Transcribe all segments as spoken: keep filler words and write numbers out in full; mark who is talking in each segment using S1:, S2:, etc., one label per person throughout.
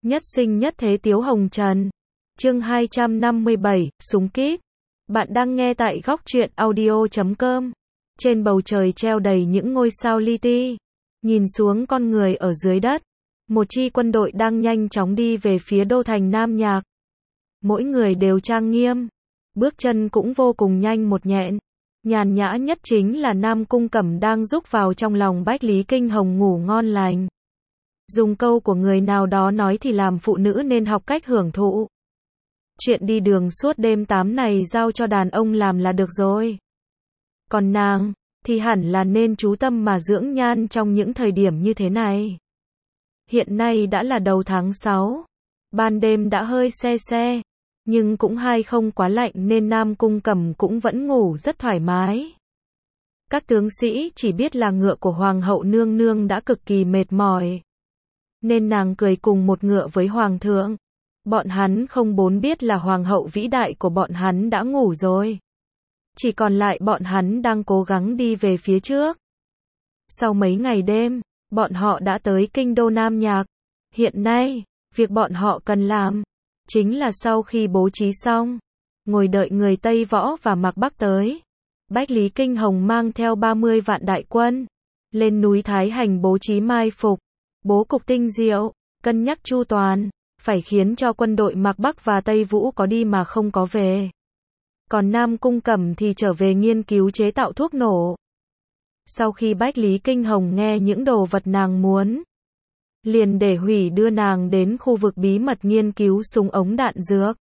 S1: Nhất sinh nhất thế Tiếu Hồng Trần. Chương hai trăm năm mươi bảy, súng kíp. Bạn đang nghe tại góc truyện audio chấm com. Trên bầu trời treo đầy những ngôi sao li ti. Nhìn xuống con người ở dưới đất. Một chi quân đội đang nhanh chóng đi về phía đô thành Nam Nhạc. Mỗi người đều trang nghiêm. Bước chân cũng vô cùng nhanh một nhẹn. Nhàn nhã nhất chính là Nam Cung Cẩm đang rúc vào trong lòng Bách Lý Kinh Hồng ngủ ngon lành. Dùng câu của người nào đó nói thì làm phụ nữ nên học cách hưởng thụ. Chuyện đi đường suốt đêm tám này giao cho đàn ông làm là được rồi. Còn nàng, thì hẳn là nên chú tâm mà dưỡng nhan trong những thời điểm như thế này. Hiện nay đã là đầu tháng sáu. Ban đêm đã hơi se se. Nhưng cũng hay không quá lạnh nên Nam Cung Cẩm cũng vẫn ngủ rất thoải mái. Các tướng sĩ chỉ biết là ngựa của Hoàng hậu nương nương đã cực kỳ mệt mỏi. Nên nàng cười cùng một ngựa với Hoàng thượng. Bọn hắn không bốn biết là Hoàng hậu vĩ đại của bọn hắn đã ngủ rồi. Chỉ còn lại bọn hắn đang cố gắng đi về phía trước. Sau mấy ngày đêm, bọn họ đã tới kinh đô Nam Nhạc. Hiện nay, việc bọn họ cần làm chính là sau khi bố trí xong, ngồi đợi người Tây Võ và Mạc Bắc tới. Bách Lý Kinh Hồng mang theo ba mươi vạn đại quân, lên núi Thái Hành bố trí mai phục, bố cục tinh diệu, cân nhắc chu toàn, phải khiến cho quân đội Mạc Bắc và Tây Vũ có đi mà không có về. Còn Nam Cung Cẩm thì trở về nghiên cứu chế tạo thuốc nổ. Sau khi Bách Lý Kinh Hồng nghe những đồ vật nàng muốn, liền để hủy đưa nàng đến khu vực bí mật nghiên cứu súng ống đạn dược.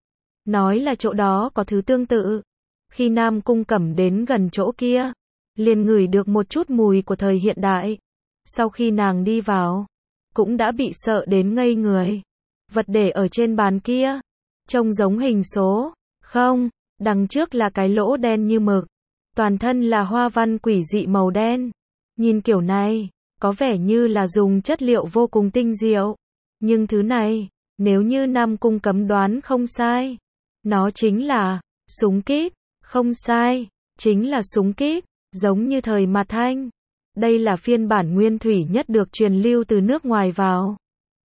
S1: Nói là chỗ đó có thứ tương tự. Khi Nam Cung Cẩm đến gần chỗ kia, liền ngửi được một chút mùi của thời hiện đại. Sau khi nàng đi vào, cũng đã bị sợ đến ngây người. Vật để ở trên bàn kia, trông giống hình số, không, đằng trước là cái lỗ đen như mực. Toàn thân là hoa văn quỷ dị màu đen. Nhìn kiểu này, có vẻ như là dùng chất liệu vô cùng tinh diệu. Nhưng thứ này, nếu như Nam Cung Cẩm đoán không sai, nó chính là súng kíp. Không sai, chính là súng kíp, giống như thời Mạt Thanh. Đây là phiên bản nguyên thủy nhất được truyền lưu từ nước ngoài vào.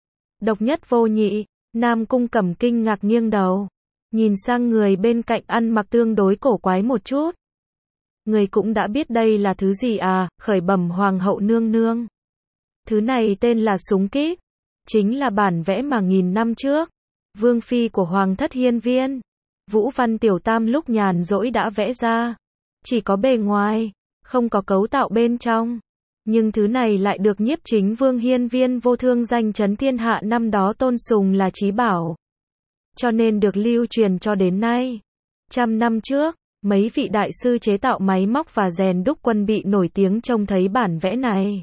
S1: Độc nhất vô nhị. Nam Cung Cẩm kinh ngạc nghiêng đầu, nhìn sang người bên cạnh ăn mặc tương đối cổ quái một chút. Người cũng đã biết đây là thứ gì à, khởi bẩm Hoàng hậu nương nương. Thứ này tên là súng kíp, chính là bản vẽ mà nghìn năm trước, vương phi của Hoàng thất Hiên Viên, Vũ Văn Tiểu Tam lúc nhàn rỗi đã vẽ ra. Chỉ có bề ngoài, không có cấu tạo bên trong. Nhưng thứ này lại được nhiếp chính vương Hiên Viên Vô Thương danh chấn thiên hạ năm đó tôn sùng là chí bảo. Cho nên được lưu truyền cho đến nay. Trăm năm trước, mấy vị đại sư chế tạo máy móc và rèn đúc quân bị nổi tiếng trông thấy bản vẽ này.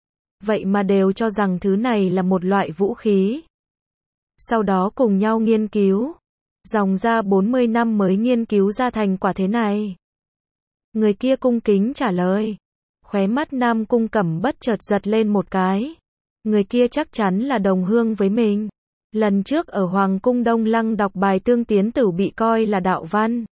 S1: Vậy mà đều cho rằng thứ này là một loại vũ khí. Sau đó cùng nhau nghiên cứu. Dòng ra bốn mươi năm mới nghiên cứu ra thành quả thế này. Người kia cung kính trả lời. Khóe mắt Nam Cung Cẩm bất chợt giật lên một cái. Người kia chắc chắn là đồng hương với mình. Lần trước ở Hoàng cung Đông Lăng đọc bài Tương Tiến Tử bị coi là đạo văn.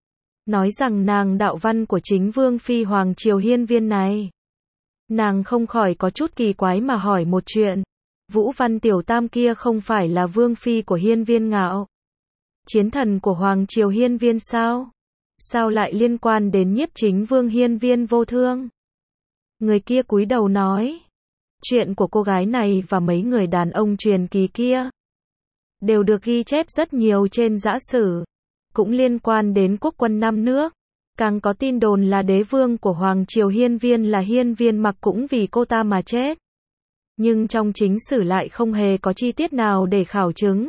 S1: Nói rằng nàng đạo văn của chính vương phi Hoàng triều Hiên Viên này. Nàng không khỏi có chút kỳ quái mà hỏi một chuyện. Vũ Văn Tiểu Tam kia không phải là vương phi của Hiên Viên Ngạo, chiến thần của Hoàng triều Hiên Viên sao? Sao lại liên quan đến nhiếp chính vương Hiên Viên Vô Thương? Người kia cúi đầu nói. Chuyện của cô gái này và mấy người đàn ông truyền kỳ kia đều được ghi chép rất nhiều trên giã sử. Cũng liên quan đến quốc quân năm nước. Càng có tin đồn là đế vương của Hoàng triều Hiên Viên là Hiên Viên Mặc cũng vì cô ta mà chết. Nhưng trong chính sử lại không hề có chi tiết nào để khảo chứng.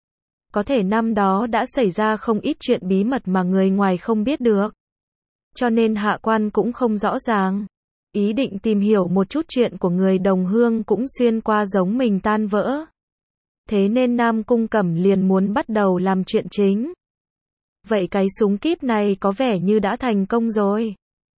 S1: Có thể năm đó đã xảy ra không ít chuyện bí mật mà người ngoài không biết được. Cho nên hạ quan cũng không rõ ràng. Ý định tìm hiểu một chút chuyện của người đồng hương cũng xuyên qua giống mình tan vỡ. Thế nên Nam Cung Cẩm liền muốn bắt đầu làm chuyện chính. Vậy cái súng kíp này có vẻ như đã thành công rồi.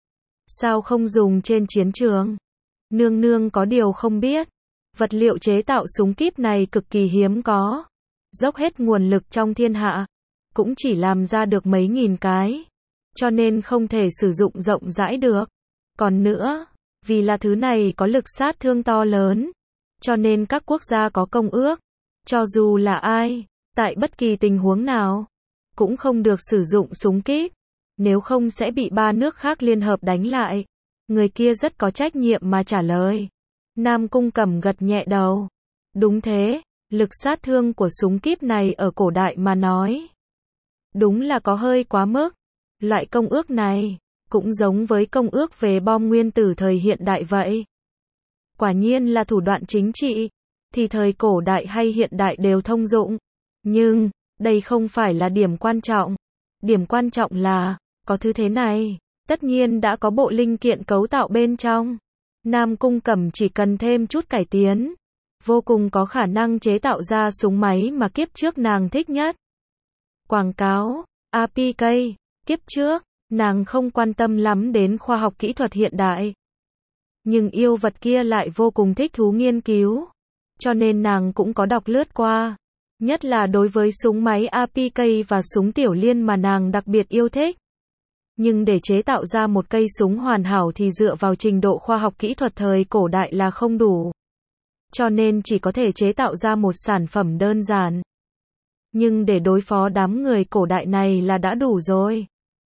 S1: Sao không dùng trên chiến trường? Nương nương có điều không biết. Vật liệu chế tạo súng kíp này cực kỳ hiếm có. Dốc hết nguồn lực trong thiên hạ, cũng chỉ làm ra được mấy nghìn cái. Cho nên không thể sử dụng rộng rãi được. Còn nữa, vì là thứ này có lực sát thương to lớn, cho nên các quốc gia có công ước, Cho dù là ai, tại bất kỳ tình huống nào, cũng không được sử dụng súng kíp, nếu không sẽ bị ba nước khác liên hợp đánh lại. Người kia rất có trách nhiệm mà trả lời. Nam Cung Cẩm gật nhẹ đầu. Đúng thế, lực sát thương của súng kíp này ở cổ đại mà nói, đúng là có hơi quá mức. Loại công ước này, cũng giống với công ước về bom nguyên tử thời hiện đại vậy. Quả nhiên là thủ đoạn chính trị, thì thời cổ đại hay hiện đại đều thông dụng. Nhưng, đây không phải là điểm quan trọng. Điểm quan trọng là, có thứ thế này, tất nhiên đã có bộ linh kiện cấu tạo bên trong. Nam Cung Cẩm chỉ cần thêm chút cải tiến, vô cùng có khả năng chế tạo ra súng máy mà kiếp trước nàng thích nhất. Quảng cáo, a pê ca, kiếp trước, nàng không quan tâm lắm đến khoa học kỹ thuật hiện đại. Nhưng yêu vật kia lại vô cùng thích thú nghiên cứu, cho nên nàng cũng có đọc lướt qua. Nhất là đối với súng máy a pê ca và súng tiểu liên mà nàng đặc biệt yêu thích. Nhưng để chế tạo ra một cây súng hoàn hảo thì dựa vào trình độ khoa học kỹ thuật thời cổ đại là không đủ. Cho nên chỉ có thể chế tạo ra một sản phẩm đơn giản. Nhưng để đối phó đám người cổ đại này là đã đủ rồi.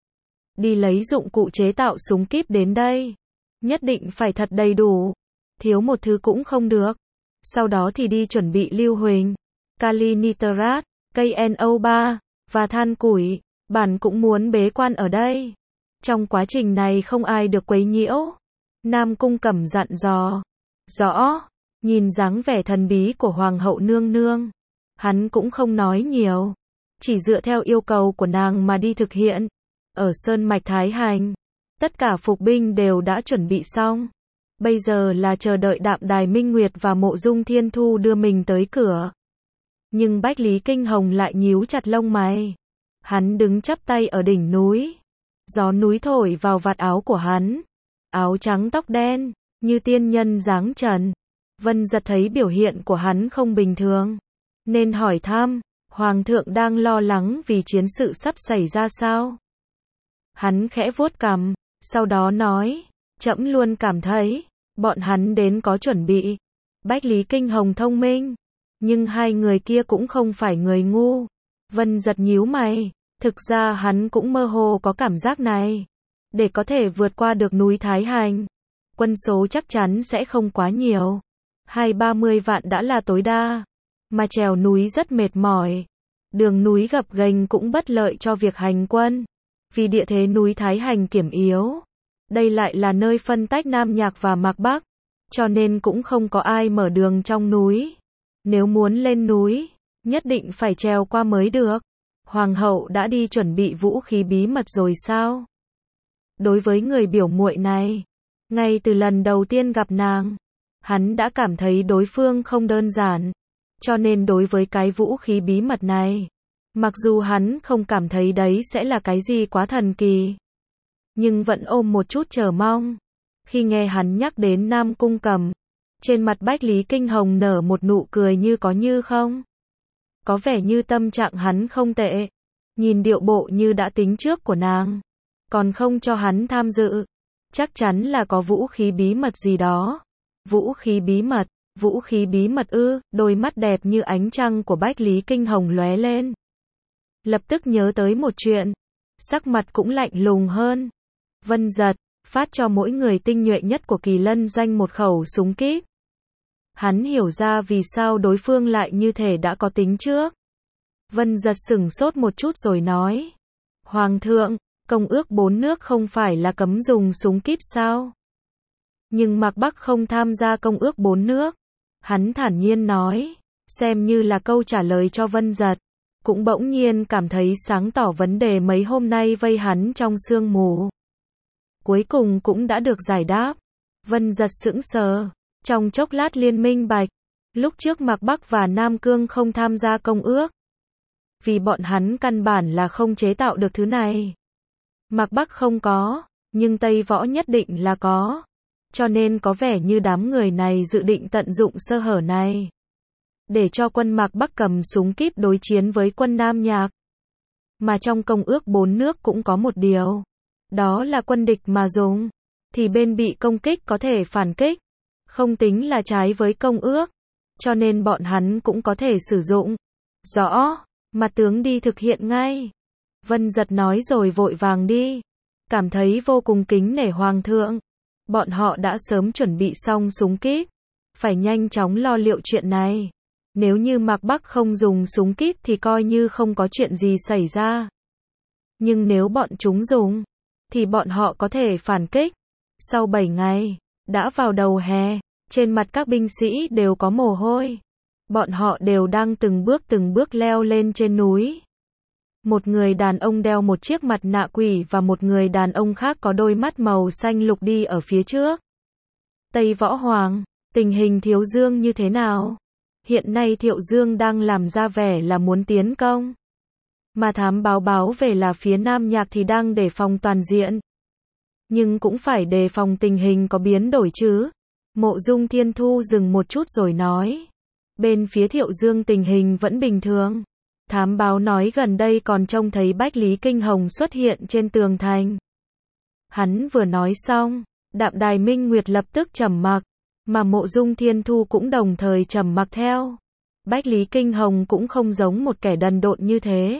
S1: Đi lấy dụng cụ chế tạo súng kíp đến đây. Nhất định phải thật đầy đủ. Thiếu một thứ cũng không được. Sau đó thì đi chuẩn bị lưu huỳnh, kali nitrat, cây en o ba, và than củi. Bản cũng muốn bế quan ở đây. Trong quá trình này không ai được quấy nhiễu. Nam Cung Cẩm dặn dò. Rõ. Nhìn dáng vẻ thần bí của Hoàng hậu nương nương, hắn cũng không nói nhiều. Chỉ dựa theo yêu cầu của nàng mà đi thực hiện. Ở Sơn Mạch Thái Hành, tất cả phục binh đều đã chuẩn bị xong. Bây giờ là chờ đợi Đạm Đài Minh Nguyệt và Mộ Dung Thiên Thu đưa mình tới cửa. Nhưng Bách Lý Kinh Hồng lại nhíu chặt lông mày. Hắn đứng chắp tay ở đỉnh núi. Gió núi thổi vào vạt áo của hắn. Áo trắng tóc đen, như tiên nhân dáng trần. Vân Giật thấy biểu hiện của hắn không bình thường, nên hỏi thăm, Hoàng thượng đang lo lắng vì chiến sự sắp xảy ra sao? Hắn khẽ vuốt cằm, sau đó nói, trẫm luôn cảm thấy, bọn hắn đến có chuẩn bị. Bách Lý Kinh Hồng thông minh, nhưng hai người kia cũng không phải người ngu. Vân Giật nhíu mày, thực ra hắn cũng mơ hồ có cảm giác này. Để có thể vượt qua được núi Thái Hành, quân số chắc chắn sẽ không quá nhiều. Hai ba mươi vạn đã là tối đa, mà trèo núi rất mệt mỏi. Đường núi gập ghềnh cũng bất lợi cho việc hành quân, vì địa thế núi Thái Hành kiểm yếu. Đây lại là nơi phân tách Nam Nhạc và Mạc Bắc, cho nên cũng không có ai mở đường trong núi. Nếu muốn lên núi, nhất định phải trèo qua mới được. Hoàng hậu đã đi chuẩn bị vũ khí bí mật rồi sao? Đối với người biểu muội này, ngay từ lần đầu tiên gặp nàng, hắn đã cảm thấy đối phương không đơn giản. Cho nên đối với cái vũ khí bí mật này, mặc dù hắn không cảm thấy đấy sẽ là cái gì quá thần kỳ, nhưng vẫn ôm một chút chờ mong. Khi nghe hắn nhắc đến Nam Cung Cẩm, trên mặt Bách Lý Kinh Hồng nở một nụ cười như có như không. Có vẻ như tâm trạng hắn không tệ. Nhìn điệu bộ như đã tính trước của nàng, còn không cho hắn tham dự. Chắc chắn là có vũ khí bí mật gì đó. Vũ khí bí mật, vũ khí bí mật ư? Đôi mắt đẹp như ánh trăng của Bách Lý Kinh Hồng lóe lên. Lập tức nhớ tới một chuyện, sắc mặt cũng lạnh lùng hơn. Vân Giật, phát cho mỗi người tinh nhuệ nhất của Kỳ Lân Doanh một khẩu súng kíp. Hắn hiểu ra vì sao đối phương lại như thể đã có tính trước. Vân Giật sửng sốt một chút rồi nói. Hoàng thượng, công ước bốn nước không phải là cấm dùng súng kíp sao? Nhưng Mạc Bắc không tham gia công ước bốn nước. Hắn thản nhiên nói, xem như là câu trả lời cho Vân Giật. Cũng bỗng nhiên cảm thấy sáng tỏ vấn đề mấy hôm nay vây hắn trong sương mù. Cuối cùng cũng đã được giải đáp. Vân Giật sững sờ, trong chốc lát liên minh bạch. Lúc trước Mạc Bắc và Nam Cương không tham gia công ước, vì bọn hắn căn bản là không chế tạo được thứ này. Mạc Bắc không có, nhưng Tây Võ nhất định là có. Cho nên có vẻ như đám người này dự định tận dụng sơ hở này, để cho quân Mạc Bắc cầm súng kíp đối chiến với quân Nam Nhạc. Mà trong công ước bốn nước cũng có một điều, đó là quân địch mà dùng, thì bên bị công kích có thể phản kích. Không tính là trái với công ước, cho nên bọn hắn cũng có thể sử dụng. Rõ, mặt tướng đi thực hiện ngay. Vân Giật nói rồi vội vàng đi, cảm thấy vô cùng kính nể hoàng thượng. Bọn họ đã sớm chuẩn bị xong súng kíp, phải nhanh chóng lo liệu chuyện này. Nếu như Mạc Bắc không dùng súng kíp thì coi như không có chuyện gì xảy ra. Nhưng nếu bọn chúng dùng, thì bọn họ có thể phản kích. Sau bảy ngày, đã vào đầu hè, trên mặt các binh sĩ đều có mồ hôi. Bọn họ đều đang từng bước từng bước leo lên trên núi. Một người đàn ông đeo một chiếc mặt nạ quỷ và một người đàn ông khác có đôi mắt màu xanh lục đi ở phía trước. Tây Võ Hoàng, tình hình Thiếu Dương như thế nào? Hiện nay Thiệu Dương đang làm ra vẻ là muốn tiến công. Mà thám báo báo về là phía Nam Nhạc thì đang đề phòng toàn diện. Nhưng cũng phải đề phòng tình hình có biến đổi chứ. Mộ Dung Thiên Thu dừng một chút rồi nói. Bên phía Thiệu Dương tình hình vẫn bình thường. Thám báo nói gần đây còn trông thấy Bách Lý Kinh Hồng xuất hiện trên tường thành. Hắn vừa nói xong, Đạm Đài Minh Nguyệt lập tức trầm mặc, mà Mộ Dung Thiên Thu cũng đồng thời trầm mặc theo. Bách Lý Kinh Hồng cũng không giống một kẻ đần độn như thế.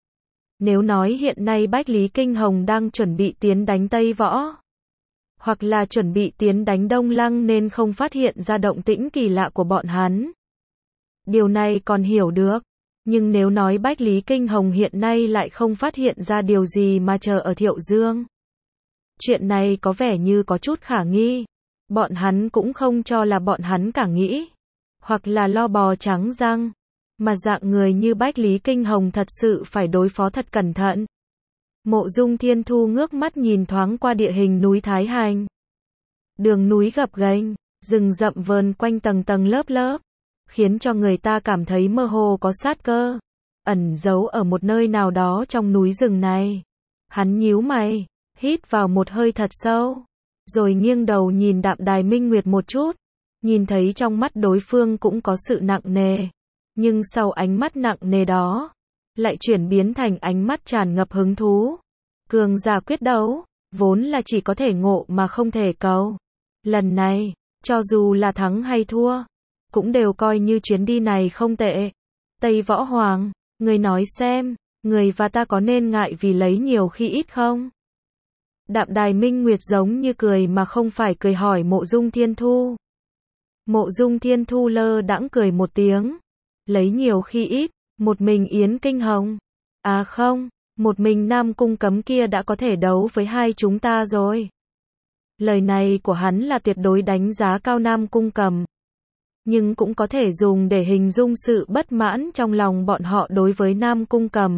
S1: Nếu nói hiện nay Bách Lý Kinh Hồng đang chuẩn bị tiến đánh Tây Võ, hoặc là chuẩn bị tiến đánh Đông Lăng nên không phát hiện ra động tĩnh kỳ lạ của bọn hắn. Điều này còn hiểu được. Nhưng nếu nói Bách Lý Kinh Hồng hiện nay lại không phát hiện ra điều gì mà chờ ở Thiệu Dương. Chuyện này có vẻ như có chút khả nghi. Bọn hắn cũng không cho là bọn hắn cả nghĩ. Hoặc là lo bò trắng răng. Mà dạng người như Bách Lý Kinh Hồng thật sự phải đối phó thật cẩn thận. Mộ Dung Thiên Thu ngước mắt nhìn thoáng qua địa hình núi Thái Hành. Đường núi gập ghềnh, rừng rậm vờn quanh tầng tầng lớp lớp, khiến cho người ta cảm thấy mơ hồ có sát cơ, ẩn giấu ở một nơi nào đó trong núi rừng này. Hắn nhíu mày, hít vào một hơi thật sâu, rồi nghiêng đầu nhìn Đạm Đài Minh Nguyệt một chút, nhìn thấy trong mắt đối phương cũng có sự nặng nề, nhưng sau ánh mắt nặng nề đó, lại chuyển biến thành ánh mắt tràn ngập hứng thú. Cường giả quyết đấu, vốn là chỉ có thể ngộ mà không thể cầu. Lần này, cho dù là thắng hay thua, cũng đều coi như chuyến đi này không tệ. Tây Võ Hoàng, người nói xem, người và ta có nên ngại vì lấy nhiều khi ít không? Đạm Đài Minh Nguyệt giống như cười mà không phải cười hỏi Mộ Dung Thiên Thu. Mộ Dung Thiên Thu lơ đãng cười một tiếng. Lấy nhiều khi ít, một mình Yến Kinh Hồng. À không, một mình Nam Cung Cấm kia đã có thể đấu với hai chúng ta rồi. Lời này của hắn là tuyệt đối đánh giá cao Nam Cung Cẩm. Nhưng cũng có thể dùng để hình dung sự bất mãn trong lòng bọn họ đối với Nam Cung Cẩm.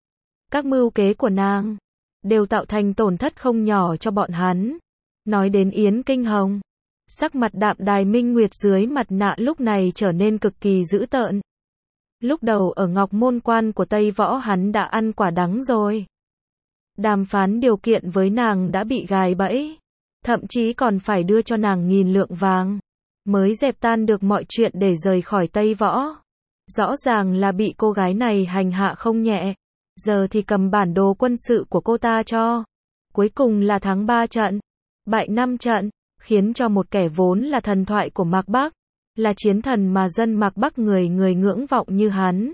S1: Các mưu kế của nàng đều tạo thành tổn thất không nhỏ cho bọn hắn. Nói đến Yến Kinh Hồng, sắc mặt Đạm Đài Minh Nguyệt dưới mặt nạ lúc này trở nên cực kỳ dữ tợn. Lúc đầu ở Ngọc Môn Quan của Tây Võ hắn đã ăn quả đắng rồi. Đàm phán điều kiện với nàng đã bị gài bẫy, thậm chí còn phải đưa cho nàng nghìn lượng vàng, mới dẹp tan được mọi chuyện để rời khỏi Tây Võ. Rõ ràng là bị cô gái này hành hạ không nhẹ, giờ thì cầm bản đồ quân sự của cô ta cho. Cuối cùng là thắng ba trận, bại năm trận, khiến cho một kẻ vốn là thần thoại của Mạc Bắc, là chiến thần mà dân Mạc Bắc người người ngưỡng vọng như hắn.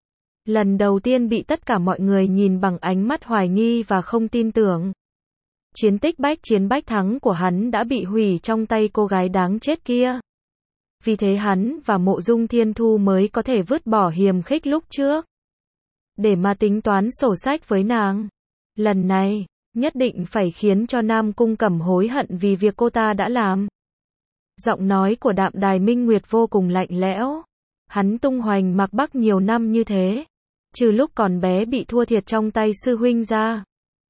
S1: Lần đầu tiên bị tất cả mọi người nhìn bằng ánh mắt hoài nghi và không tin tưởng. Chiến tích bách chiến bách thắng của hắn đã bị hủy trong tay cô gái đáng chết kia. Vì thế hắn và Mộ Dung Thiên Thu mới có thể vứt bỏ hiềm khích lúc trước, để mà tính toán sổ sách với nàng. Lần này, nhất định phải khiến cho Nam Cung Cẩm hối hận vì việc cô ta đã làm. Giọng nói của Đạm Đài Minh Nguyệt vô cùng lạnh lẽo. Hắn tung hoành Mạc Bắc nhiều năm như thế, trừ lúc còn bé bị thua thiệt trong tay sư huynh ra,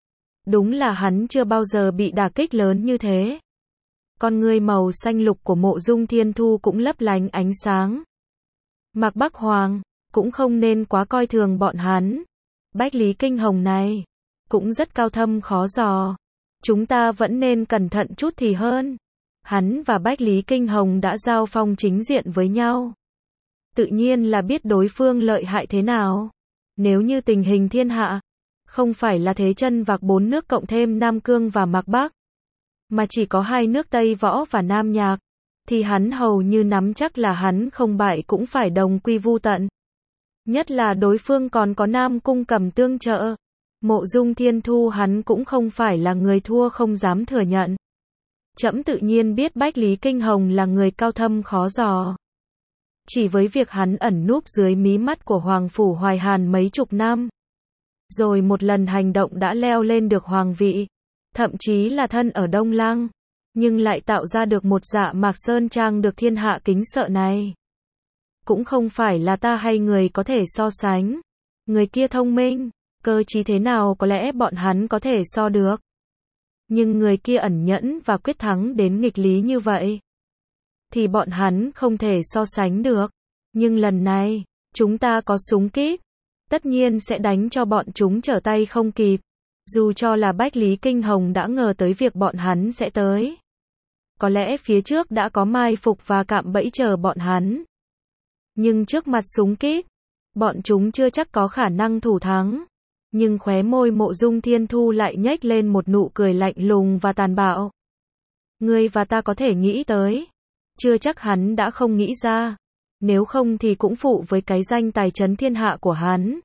S1: đúng là hắn chưa bao giờ bị đả kích lớn như thế. Con ngươi màu xanh lục của Mộ Dung Thiên Thu cũng lấp lánh ánh sáng. Mạc Bắc Hoàng cũng không nên quá coi thường bọn hắn. Bách Lý Kinh Hồng này cũng rất cao thâm khó dò, chúng ta vẫn nên cẩn thận chút thì hơn. Hắn và Bách Lý Kinh Hồng đã giao phong chính diện với nhau, tự nhiên là biết đối phương lợi hại thế nào. Nếu như tình hình thiên hạ không phải là thế chân vạc bốn nước cộng thêm Nam Cương và Mạc Bắc, mà chỉ có hai nước Tây Võ và Nam Nhạc, thì hắn hầu như nắm chắc là hắn không bại cũng phải đồng quy vu tận. Nhất là đối phương còn có Nam Cung Cẩm tương trợ. Mộ Dung Thiên Thu hắn cũng không phải là người thua không dám thừa nhận. Trẫm tự nhiên biết Bách Lý Kinh Hồng là người cao thâm khó dò. Chỉ với việc hắn ẩn núp dưới mí mắt của Hoàng Phủ Hoài Hàn mấy chục năm. Rồi một lần hành động đã leo lên được hoàng vị. Thậm chí là thân ở Đông Lăng. Nhưng lại tạo ra được một Dạ Mạc Sơn Trang được thiên hạ kính sợ này. Cũng không phải là ta hay người có thể so sánh. Người kia thông minh, cơ trí thế nào có lẽ bọn hắn có thể so được. Nhưng người kia ẩn nhẫn và quyết thắng đến nghịch lý như vậy. Thì bọn hắn không thể so sánh được. Nhưng lần này, chúng ta có súng kíp. Tất nhiên sẽ đánh cho bọn chúng trở tay không kịp. Dù cho là Bách Lý Kinh Hồng đã ngờ tới việc bọn hắn sẽ tới. Có lẽ phía trước đã có mai phục và cạm bẫy chờ bọn hắn. Nhưng trước mặt súng kíp, bọn chúng chưa chắc có khả năng thủ thắng. Nhưng khóe môi Mộ Dung Thiên Thu lại nhếch lên một nụ cười lạnh lùng và tàn bạo. Ngươi và ta có thể nghĩ tới. Chưa chắc hắn đã không nghĩ ra. Nếu không thì cũng phụ với cái danh tài trấn thiên hạ của hắn.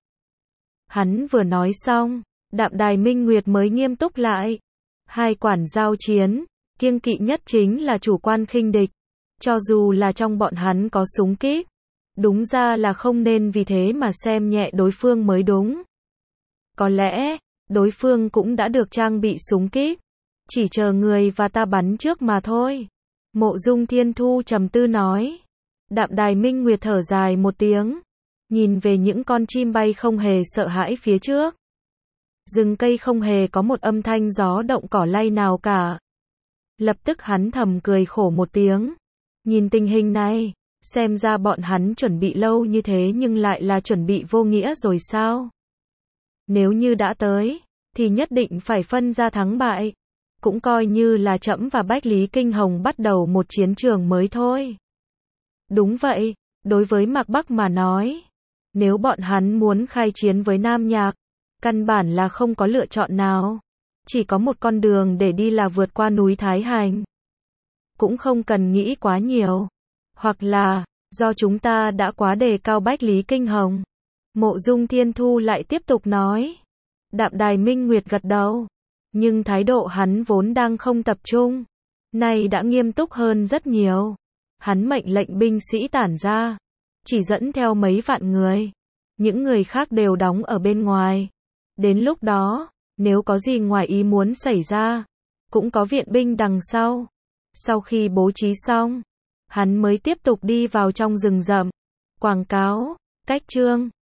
S1: Hắn vừa nói xong, Đạm Đài Minh Nguyệt mới nghiêm túc lại. Hai quản giao chiến, kiêng kỵ nhất chính là chủ quan khinh địch. Cho dù là trong bọn hắn có súng kíp, đúng ra là không nên vì thế mà xem nhẹ đối phương mới đúng. Có lẽ, đối phương cũng đã được trang bị súng kíp. Chỉ chờ người và ta bắn trước mà thôi. Mộ Dung Thiên Thu trầm tư nói. Đạm Đài Minh Nguyệt thở dài một tiếng. Nhìn về những con chim bay không hề sợ hãi phía trước. Rừng cây không hề có một âm thanh gió động cỏ lay nào cả. Lập tức hắn thầm cười khổ một tiếng. Nhìn tình hình này, xem ra bọn hắn chuẩn bị lâu như thế nhưng lại là chuẩn bị vô nghĩa rồi sao? Nếu như đã tới, thì nhất định phải phân ra thắng bại. Cũng coi như là trẫm và Bách Lý Kinh Hồng bắt đầu một chiến trường mới thôi. Đúng vậy, đối với Mạc Bắc mà nói, nếu bọn hắn muốn khai chiến với Nam Nhạc, căn bản là không có lựa chọn nào. Chỉ có một con đường để đi là vượt qua núi Thái Hành. Cũng không cần nghĩ quá nhiều. Hoặc là, do chúng ta đã quá đề cao Bách Lý Kinh Hồng. Mộ Dung Thiên Thu lại tiếp tục nói. Đạm Đài Minh Nguyệt gật đầu. Nhưng thái độ hắn vốn đang không tập trung. Nay đã nghiêm túc hơn rất nhiều. Hắn mệnh lệnh binh sĩ tản ra. Chỉ dẫn theo mấy vạn người. Những người khác đều đóng ở bên ngoài. Đến lúc đó, nếu có gì ngoài ý muốn xảy ra, cũng có viện binh đằng sau. Sau khi bố trí xong, hắn mới tiếp tục đi vào trong rừng rậm. Quảng cáo, cách chương.